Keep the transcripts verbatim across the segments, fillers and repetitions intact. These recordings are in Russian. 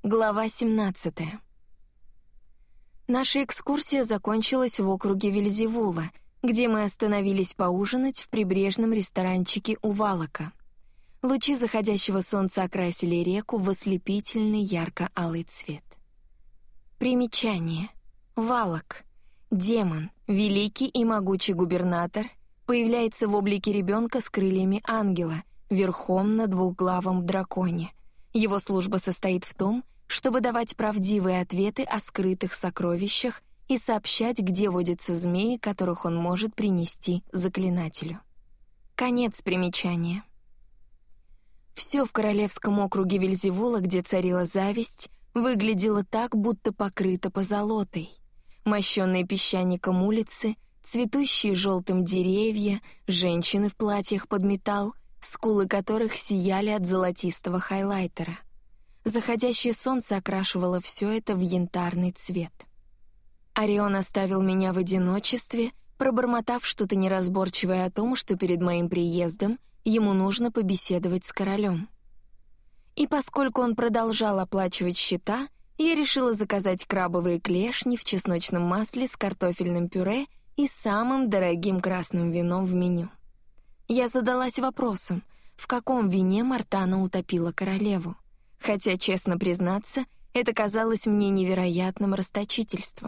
Глава семнадцатая. Наша экскурсия закончилась в округе Вельзевула, где мы остановились поужинать в прибрежном ресторанчике у Валака. Лучи заходящего солнца окрасили реку в ослепительный ярко-алый цвет. Примечание. Валак. Демон, великий и могучий губернатор, появляется в облике ребенка с крыльями ангела, верхом на двухглавом драконе. Его служба состоит в том, чтобы давать правдивые ответы о скрытых сокровищах и сообщать, где водятся змеи, которых он может принести заклинателю. Конец примечания. Все в королевском округе Вельзевула, где царила зависть, выглядело так, будто покрыто позолотой. Мощенные песчаником улицы, цветущие желтым деревья, женщины в платьях под металл, скулы которых сияли от золотистого хайлайтера. Заходящее солнце окрашивало все это в янтарный цвет. Орион оставил меня в одиночестве, пробормотав что-то неразборчивое о том, что перед моим приездом ему нужно побеседовать с королем. И поскольку он продолжал оплачивать счета, я решила заказать крабовые клешни в чесночном масле с картофельным пюре и самым дорогим красным вином в меню. Я задалась вопросом, в каком вине Мартана утопила королеву, хотя, честно признаться, это казалось мне невероятным расточительством.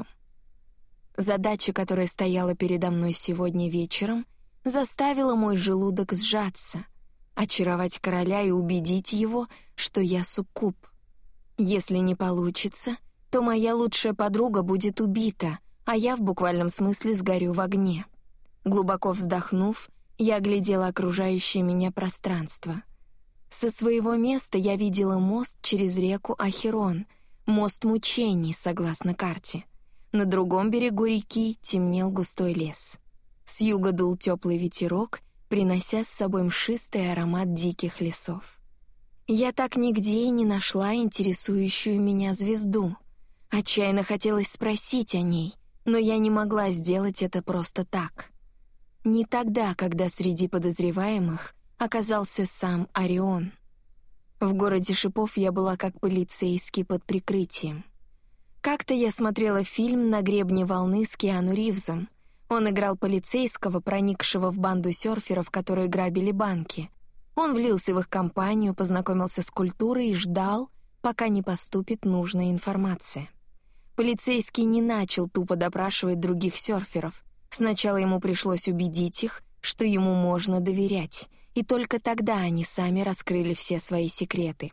Задача, которая стояла передо мной сегодня вечером, заставила мой желудок сжаться, очаровать короля и убедить его, что я суккуб. Если не получится, то моя лучшая подруга будет убита, а я в буквальном смысле сгорю в огне. Глубоко вздохнув, я оглядела окружающее меня пространство. Со своего места я видела мост через реку Ахерон, мост мучений, согласно карте. На другом берегу реки темнел густой лес. С юга дул теплый ветерок, принося с собой мшистый аромат диких лесов. Я так нигде и не нашла интересующую меня звезду. Отчаянно хотелось спросить о ней, но я не могла сделать это просто так. Не тогда, когда среди подозреваемых оказался сам Орион. В городе шипов я была как полицейский под прикрытием. Как-то я смотрела фильм «На гребне волны» с Киану Ривзом. Он играл полицейского, проникшего в банду серферов, которые грабили банки. Он влился в их компанию, познакомился с культурой и ждал, пока не поступит нужная информация. Полицейский не начал тупо допрашивать других серферов. Сначала ему пришлось убедить их, что ему можно доверять, и только тогда они сами раскрыли все свои секреты.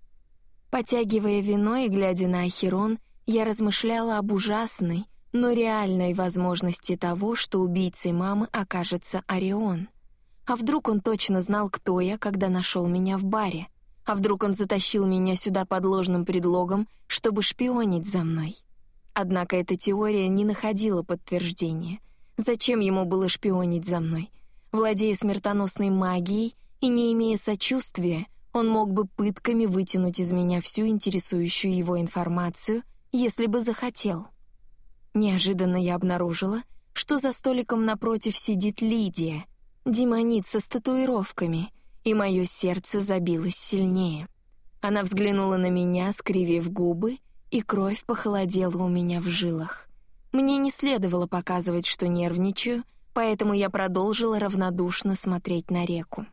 Потягивая вино и глядя на Ахерон, я размышляла об ужасной, но реальной возможности того, что убийцей мамы окажется Орион. А вдруг он точно знал, кто я, когда нашел меня в баре? А вдруг он затащил меня сюда под ложным предлогом, чтобы шпионить за мной? Однако эта теория не находила подтверждения. Зачем ему было шпионить за мной? Владея смертоносной магией и не имея сочувствия, он мог бы пытками вытянуть из меня всю интересующую его информацию, если бы захотел. Неожиданно я обнаружила, что за столиком напротив сидит Лидия, демоница с татуировками, и мое сердце забилось сильнее. Она взглянула на меня, скривив губы, и кровь похолодела у меня в жилах. Мне не следовало показывать, что нервничаю, поэтому я продолжила равнодушно смотреть на реку.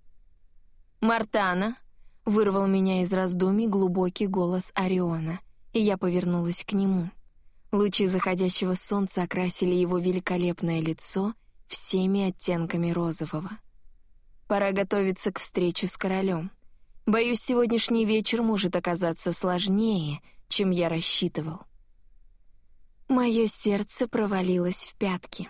«Мартана!» — вырвал меня из раздумий глубокий голос Ориона, и я повернулась к нему. Лучи заходящего солнца окрасили его великолепное лицо всеми оттенками розового. Пора готовиться к встрече с королем. Боюсь, сегодняшний вечер может оказаться сложнее, чем я рассчитывал. Мое сердце провалилось в пятки.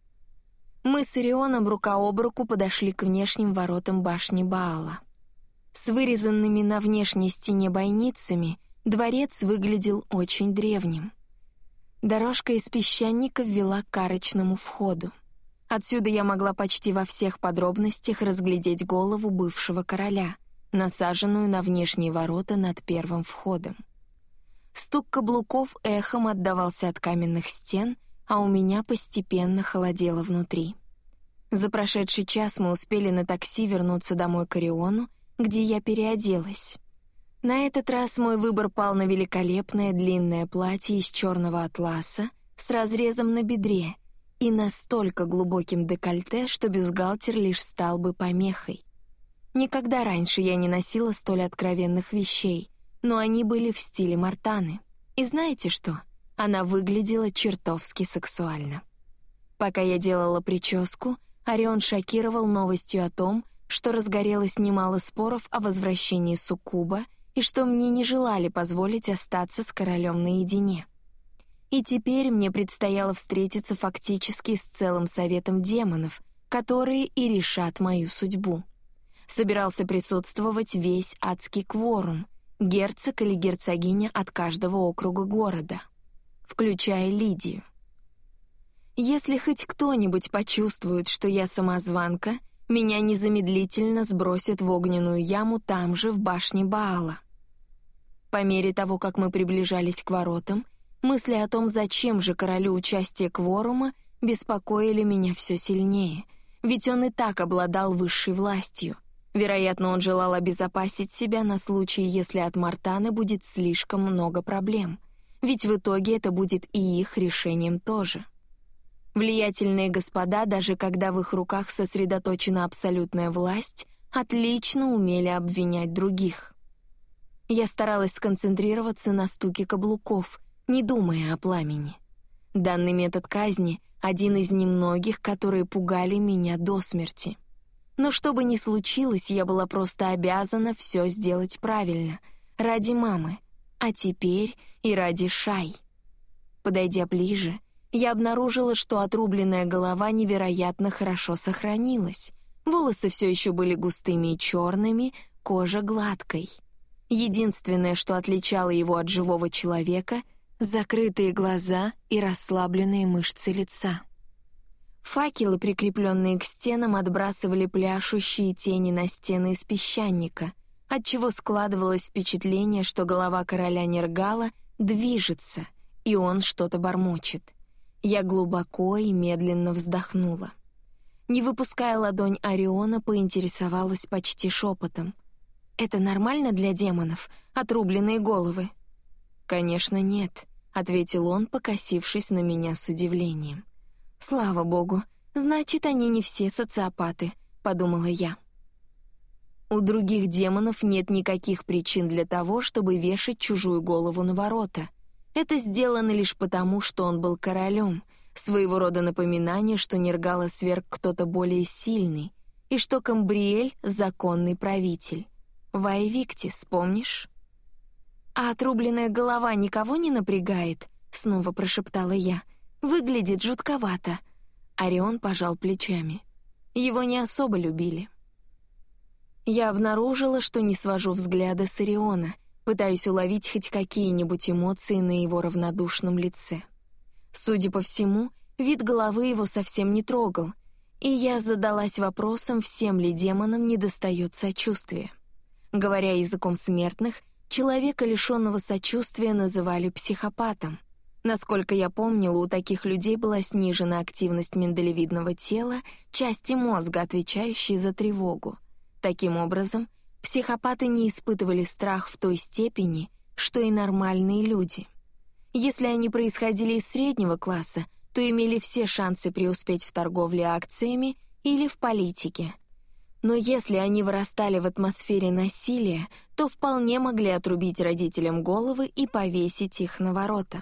Мы с Орионом рука об руку подошли к внешним воротам башни Баала. С вырезанными на внешней стене бойницами дворец выглядел очень древним. Дорожка из песчаников вела к арочному входу. Отсюда я могла почти во всех подробностях разглядеть голову бывшего короля, насаженную на внешние ворота над первым входом. Стук каблуков эхом отдавался от каменных стен, а у меня постепенно холодело внутри. За прошедший час мы успели на такси вернуться домой к Ориону, где я переоделась. На этот раз мой выбор пал на великолепное длинное платье из черного атласа с разрезом на бедре и настолько глубоким декольте, что бюстгальтер лишь стал бы помехой. Никогда раньше я не носила столь откровенных вещей, но они были в стиле Мартаны. И знаете что? Она выглядела чертовски сексуально. Пока я делала прическу, Орион шокировал новостью о том, что разгорелось немало споров о возвращении суккуба и что мне не желали позволить остаться с королем наедине. И теперь мне предстояло встретиться фактически с целым советом демонов, которые и решат мою судьбу. Собирался присутствовать весь адский кворум, герцог или герцогиня от каждого округа города, включая Лидию. Если хоть кто-нибудь почувствует, что я самозванка, меня незамедлительно сбросят в огненную яму там же, в башне Баала. По мере того, как мы приближались к воротам, мысли о том, зачем же королю участие кворума, беспокоили меня все сильнее, ведь он и так обладал высшей властью. Вероятно, он желал обезопасить себя на случай, если от Мартаны будет слишком много проблем, ведь в итоге это будет и их решением тоже. Влиятельные господа, даже когда в их руках сосредоточена абсолютная власть, отлично умели обвинять других. Я старалась сконцентрироваться на стуке каблуков, не думая о пламени. Данный метод казни — один из немногих, которые пугали меня до смерти. Но что бы ни случилось, я была просто обязана все сделать правильно, ради мамы, а теперь и ради Шай. Подойдя ближе, я обнаружила, что отрубленная голова невероятно хорошо сохранилась. Волосы все еще были густыми и черными, кожа гладкой. Единственное, что отличало его от живого человека — закрытые глаза и расслабленные мышцы лица. Факелы, прикрепленные к стенам, отбрасывали пляшущие тени на стены из песчаника, отчего складывалось впечатление, что голова короля Нергала движется, и он что-то бормочет. Я глубоко и медленно вздохнула. Не выпуская ладонь Ориона, поинтересовалась почти шепотом. «Это нормально для демонов? Отрубленные головы?» «Конечно, нет», — ответил он, покосившись на меня с удивлением. «Слава богу, значит, они не все социопаты», — подумала я. У других демонов нет никаких причин для того, чтобы вешать чужую голову на ворота. Это сделано лишь потому, что он был королем, своего рода напоминание, что Нергала сверг кто-то более сильный, и что Камбриэль — законный правитель. Ваевиктис, помнишь? «А отрубленная голова никого не напрягает?» — снова прошептала я. «Выглядит жутковато». Орион пожал плечами. Его не особо любили. Я обнаружила, что не свожу взгляда с Ориона, пытаюсь уловить хоть какие-нибудь эмоции на его равнодушном лице. Судя по всему, вид головы его совсем не трогал, и я задалась вопросом, всем ли демонам недостает сочувствия. Говоря языком смертных, человека, лишенного сочувствия, называли психопатом. Насколько я помнила, у таких людей была снижена активность миндалевидного тела, части мозга, отвечающей за тревогу. Таким образом, психопаты не испытывали страх в той степени, что и нормальные люди. Если они происходили из среднего класса, то имели все шансы преуспеть в торговле акциями или в политике. Но если они вырастали в атмосфере насилия, то вполне могли отрубить родителям головы и повесить их на ворота.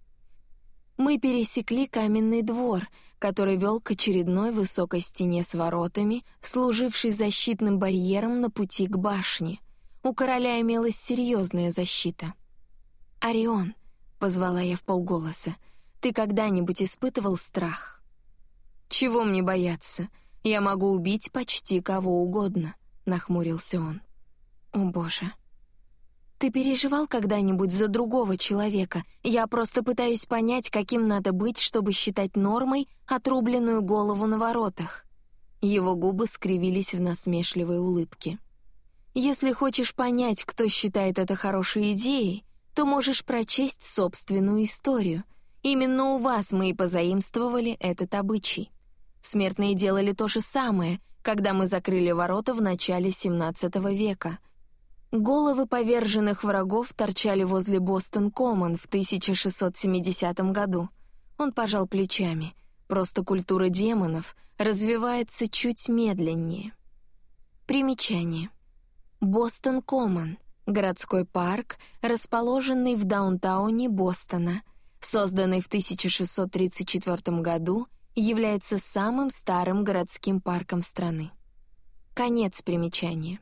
Мы пересекли каменный двор, который вел к очередной высокой стене с воротами, служившей защитным барьером на пути к башне. У короля имелась серьезная защита. «Орион», — позвала я вполголоса, — «ты когда-нибудь испытывал страх?» «Чего мне бояться? Я могу убить почти кого угодно», — нахмурился он. «О, Боже». «Ты переживал когда-нибудь за другого человека? Я просто пытаюсь понять, каким надо быть, чтобы считать нормой отрубленную голову на воротах». Его губы скривились в насмешливой улыбке. «Если хочешь понять, кто считает это хорошей идеей, то можешь прочесть собственную историю. Именно у вас мы и позаимствовали этот обычай. Смертные делали то же самое, когда мы закрыли ворота в начале семнадцатого века. Головы поверженных врагов торчали возле Бостон-Коммон в тысяча шестьсот семидесятом году. Он пожал плечами. Просто культура демонов развивается чуть медленнее. Примечание. Бостон-Коммон — городской парк, расположенный в даунтауне Бостона, созданный в тысяча шестьсот тридцать четвёртом году, является самым старым городским парком страны. Конец примечания.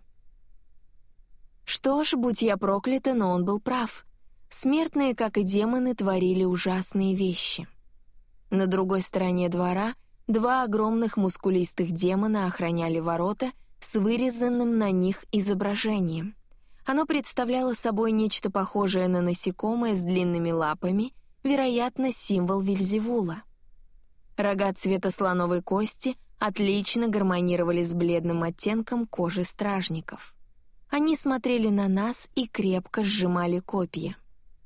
Что ж, будь я проклята, но он был прав. Смертные, как и демоны, творили ужасные вещи. На другой стороне двора два огромных мускулистых демона охраняли ворота с вырезанным на них изображением. Оно представляло собой нечто похожее на насекомое с длинными лапами, вероятно, символ Вельзевула. Рога цвета слоновой кости отлично гармонировали с бледным оттенком кожи стражников. Они смотрели на нас и крепко сжимали копья.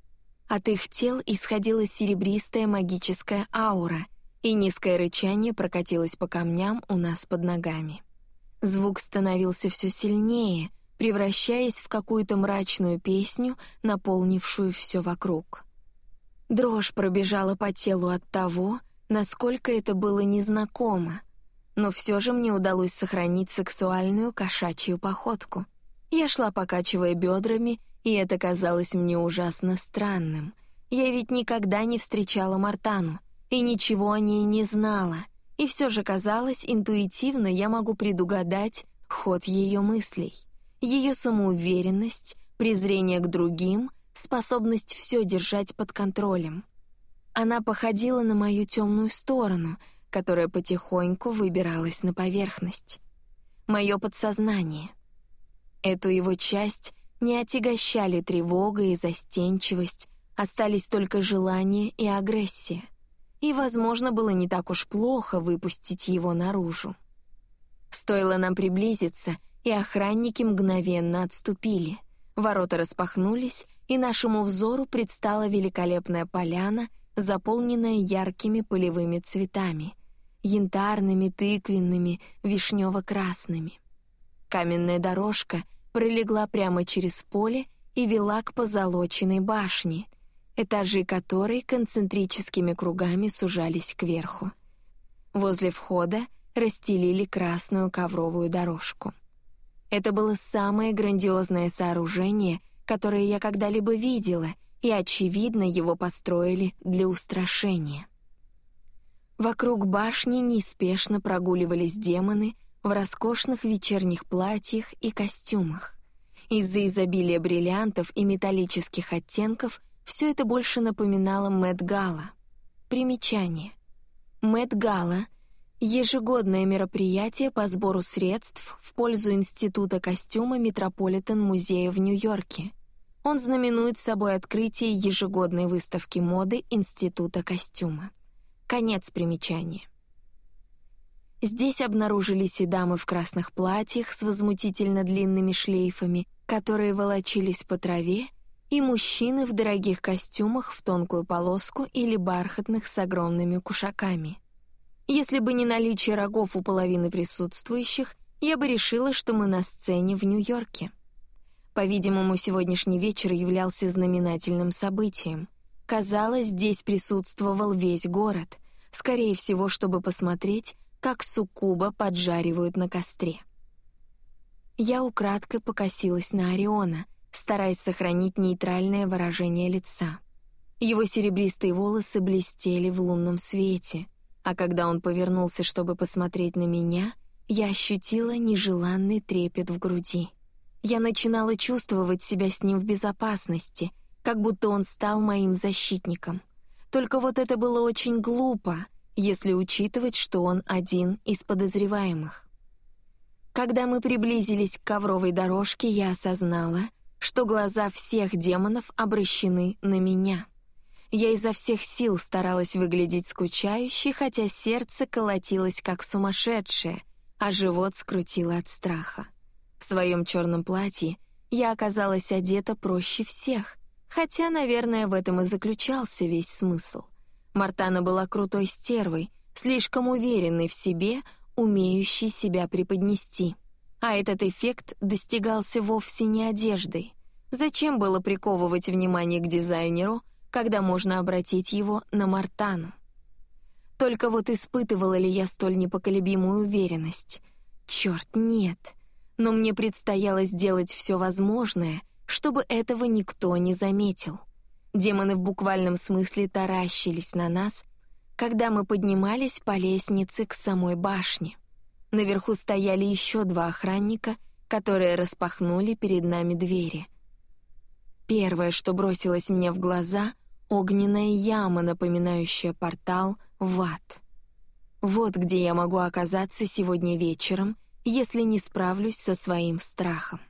От их тел исходила серебристая магическая аура, и низкое рычание прокатилось по камням у нас под ногами. Звук становился все сильнее, превращаясь в какую-то мрачную песню, наполнившую все вокруг. Дрожь пробежала по телу от того, насколько это было незнакомо, но все же мне удалось сохранить сексуальную кошачью походку. Я шла, покачивая бедрами, и это казалось мне ужасно странным. Я ведь никогда не встречала Мартану и ничего о ней не знала, и все же казалось, интуитивно я могу предугадать ход ее мыслей. Ее самоуверенность, презрение к другим, способность все держать под контролем. Она походила на мою темную сторону, которая потихоньку выбиралась на поверхность. Мое подсознание. Эту его часть не отягощали тревога и застенчивость, остались только желание и агрессия. И, возможно, было не так уж плохо выпустить его наружу. Стоило нам приблизиться, и охранники мгновенно отступили. Ворота распахнулись, и нашему взору предстала великолепная поляна, заполненная яркими полевыми цветами — янтарными, тыквенными, вишнево-красными. Каменная дорожка пролегла прямо через поле и вела к позолоченной башне, этажи которой концентрическими кругами сужались кверху. Возле входа расстелили красную ковровую дорожку. Это было самое грандиозное сооружение, которое я когда-либо видела, и, очевидно, его построили для устрашения. Вокруг башни неспешно прогуливались демоны в роскошных вечерних платьях и костюмах. Из-за изобилия бриллиантов и металлических оттенков все это больше напоминало Мет-гала. Примечание. Мет-гала — ежегодное мероприятие по сбору средств в пользу Института костюма Метрополитен-музея в Нью-Йорке. Он знаменует собой открытие ежегодной выставки моды Института костюма. Конец примечания. Здесь обнаружились и дамы в красных платьях с возмутительно длинными шлейфами, которые волочились по траве, и мужчины в дорогих костюмах в тонкую полоску или бархатных с огромными кушаками. Если бы не наличие рогов у половины присутствующих, я бы решила, что мы на сцене в Нью-Йорке. По-видимому, сегодняшний вечер являлся знаменательным событием. Казалось, здесь присутствовал весь город, скорее всего, чтобы посмотреть, как суккуба поджаривают на костре. Я украдкой покосилась на Ориона, стараясь сохранить нейтральное выражение лица. Его серебристые волосы блестели в лунном свете, а когда он повернулся, чтобы посмотреть на меня, я ощутила нежеланный трепет в груди. Я начинала чувствовать себя с ним в безопасности, как будто он стал моим защитником. Только вот это было очень глупо, если учитывать, что он один из подозреваемых. Когда мы приблизились к ковровой дорожке, я осознала, что глаза всех демонов обращены на меня. Я изо всех сил старалась выглядеть скучающе, хотя сердце колотилось как сумасшедшее, а живот скрутило от страха. В своем черном платье я оказалась одета проще всех, хотя, наверное, в этом и заключался весь смысл. Мартана была крутой стервой, слишком уверенной в себе, умеющей себя преподнести. А этот эффект достигался вовсе не одеждой. Зачем было приковывать внимание к дизайнеру, когда можно обратить его на Мартану? Только вот испытывала ли я столь непоколебимую уверенность? Черт, нет. Но мне предстояло сделать все возможное, чтобы этого никто не заметил. Демоны в буквальном смысле таращились на нас, когда мы поднимались по лестнице к самой башне. Наверху стояли еще два охранника, которые распахнули перед нами двери. Первое, что бросилось мне в глаза — огненная яма, напоминающая портал в ад. Вот где я могу оказаться сегодня вечером, если не справлюсь со своим страхом.